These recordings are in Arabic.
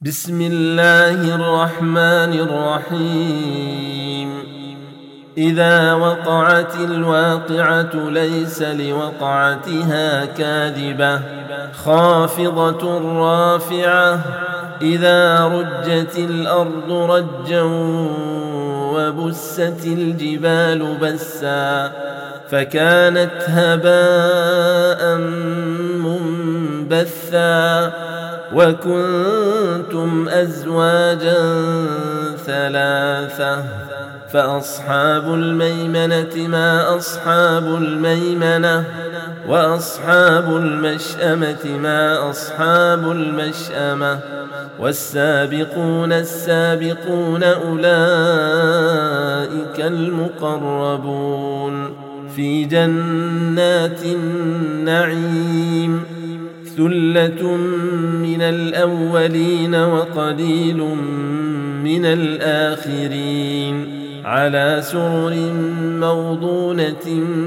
بسم الله الرحمن الرحيم. إذا وقعت الواقعة ليس لوقعتها كاذبة خافضة رافعة. إذا رجت الأرض رجا وبست الجبال بسا فكانت هباء منبثا وكنتم أزواجا ثلاثة فأصحاب الميمنة ما أصحاب الميمنة وأصحاب المشأمة ما أصحاب المشأمة والسابقون السابقون أولئك المقربون في جنات النعيم. ثلة من الأولين وقليل من الآخرين على سرر موضونة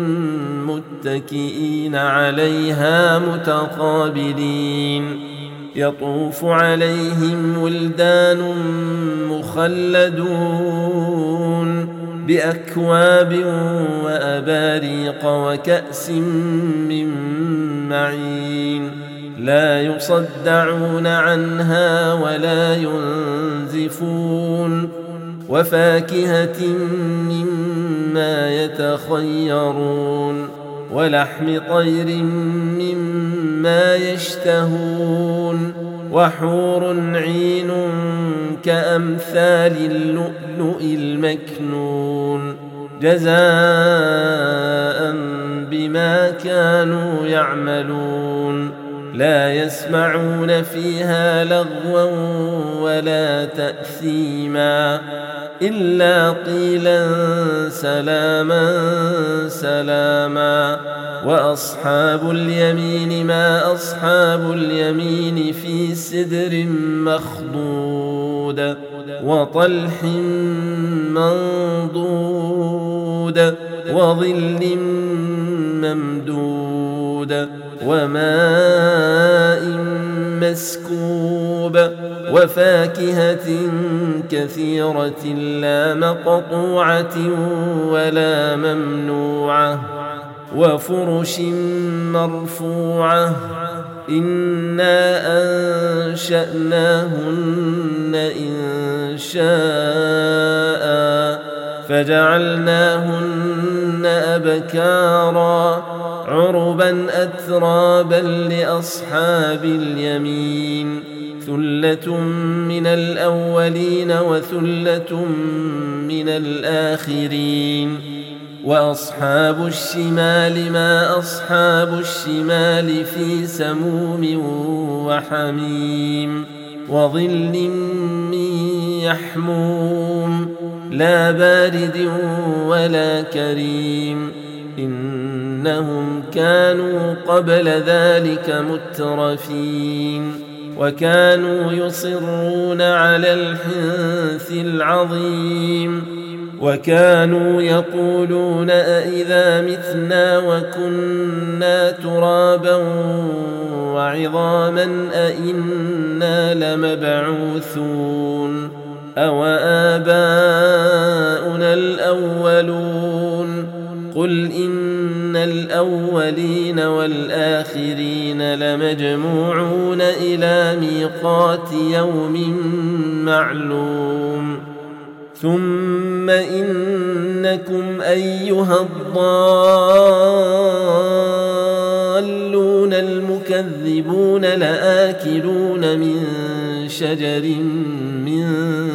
متكئين عليها متقابلين. يطوف عليهم ولدان مخلدون بأكواب وأباريق وكأس من معين لا يصدعون عنها ولا ينزفون وفاكهة مما يتخيرون ولحم طير مما يشتهون وحور عين كأمثال اللؤلؤ المكنون جزاء بما كانوا يعملون. لا يسمعون فيها لغوا ولا تأثيما إلا قيلا سلاما سلاما. وأصحاب اليمين ما أصحاب اليمين في سدر مخضود وطلح منضود وظل ممدود وماء مسكوب وفاكهة كثيرة لا مقطوعة ولا ممنوعة وفرش مرفوعة. إنا أنشأناهن إنشاء فجعلناهن أبكارا عربا أترابا لأصحاب اليمين. ثلة من الأولين وثلة من الآخرين. وأصحاب الشمال ما أصحاب الشمال في سموم وحميم وظل من يحموم لا بارد ولا كريم. إنهم كانوا قبل ذلك مترفين وكانوا يصرون على الحنث العظيم وكانوا يقولون أئذا متنا وكنا ترابا وعظاما أئنا لمبعوثون أو آباؤنا الأولون. قل إن الأولين والآخرين لمجموعون إلى ميقات يوم معلوم. ثم إنكم أيها الضالون المكذبون لآكلون من شجر من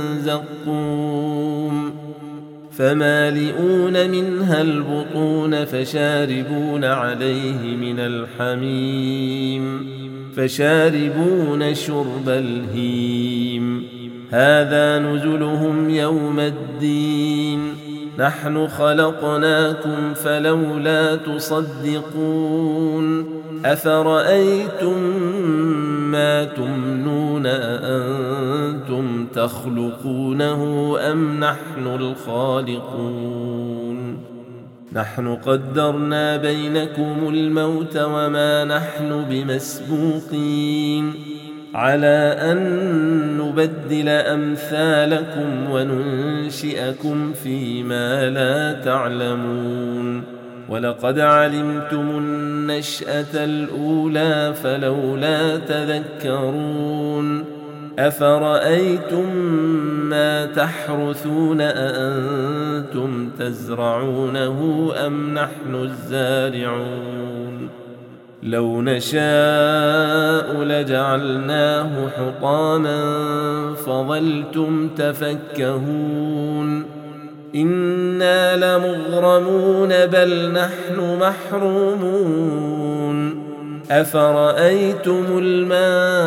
زقوم فمالئون منها البطون فشاربون عليه من الحميم فشاربون شرب الهيم. هذا نزلهم يوم الدين. نحن خلقناكم فلولا تصدقون. أفرأيتم ما تمنون أأنتم تخلقونه أم نحن الخالقون؟ نحن قدرنا بينكم الموت وما نحن بمسبوقين على أن نبدل أمثالكم وننشئكم فيما لا تعلمون ولقد علمتم النشأة الأولى فلولا تذكرون أفرأيتم ما تحرثون أأنتم تزرعونه أم نحن الزارعون لو نشاء لجعلناه حطاما فظلتم تفكهون إنا لمغرمون بل نحن محرومون أفرأيتم الماء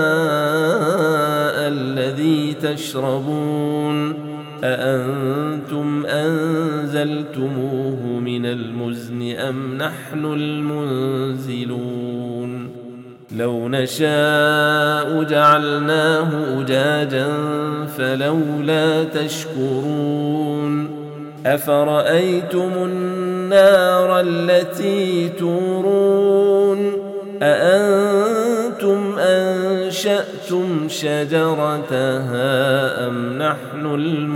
الذي تشربون أأنتم أنزلتموه من المزن أم نحن المنزلون لو نشاء جعلناه أجاجا فلولا تشكرون أفرأيتم النار التي تورون أأنتم أنشأتم شجرتها أم نحن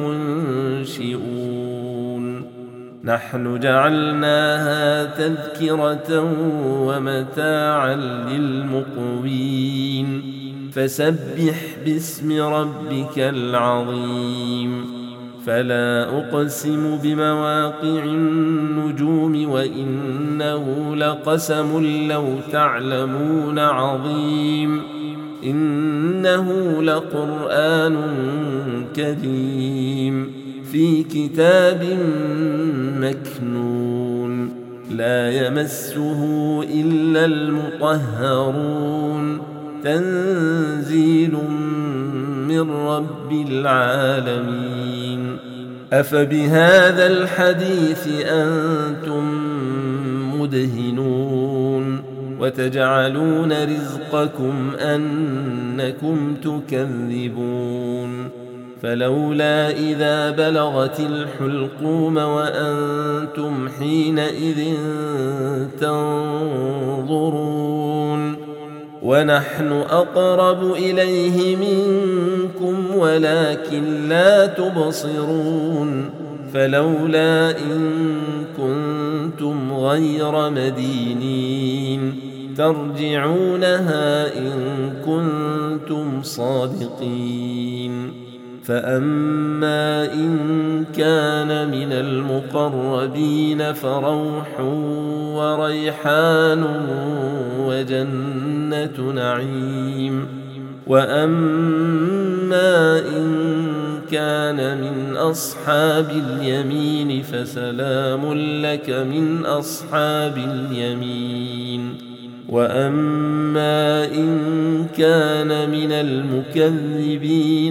المنشئون نحن جعلناها تذكرة ومتاعا للمقوين فسبح باسم ربك العظيم فلا أقسم بمواقع النجوم وإنه لقسم لو تعلمون عظيم إنه لقرآن كريم في كتاب مكنون لا يمسه إلا المطهرون تنزيل من رب العالمين أفبهذا الحديث أنتم مدهنون وتجعلون رزقكم أنكم تكذبون فلولا إذا بلغت الحلقوم وأنتم حينئذ تنظرون ونحن أقرب إليه منكم ولكن لا تبصرون فلولا إن كنتم غير مدينين ترجعونها إن كنتم صادقين فأما إن كان من المقربين فروح وريحان وجنة نعيم وأما إن كان من أصحاب اليمين فسلام لك من أصحاب اليمين وأما إن كان من المكذبين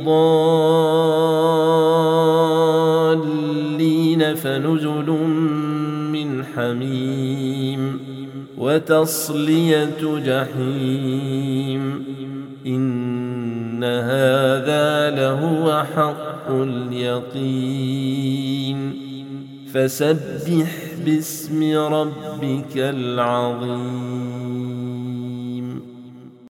الضالين فنزل من حميم وتصلية جحيم إن هذا لهو حق اليقين فسبح باسم ربك العظيم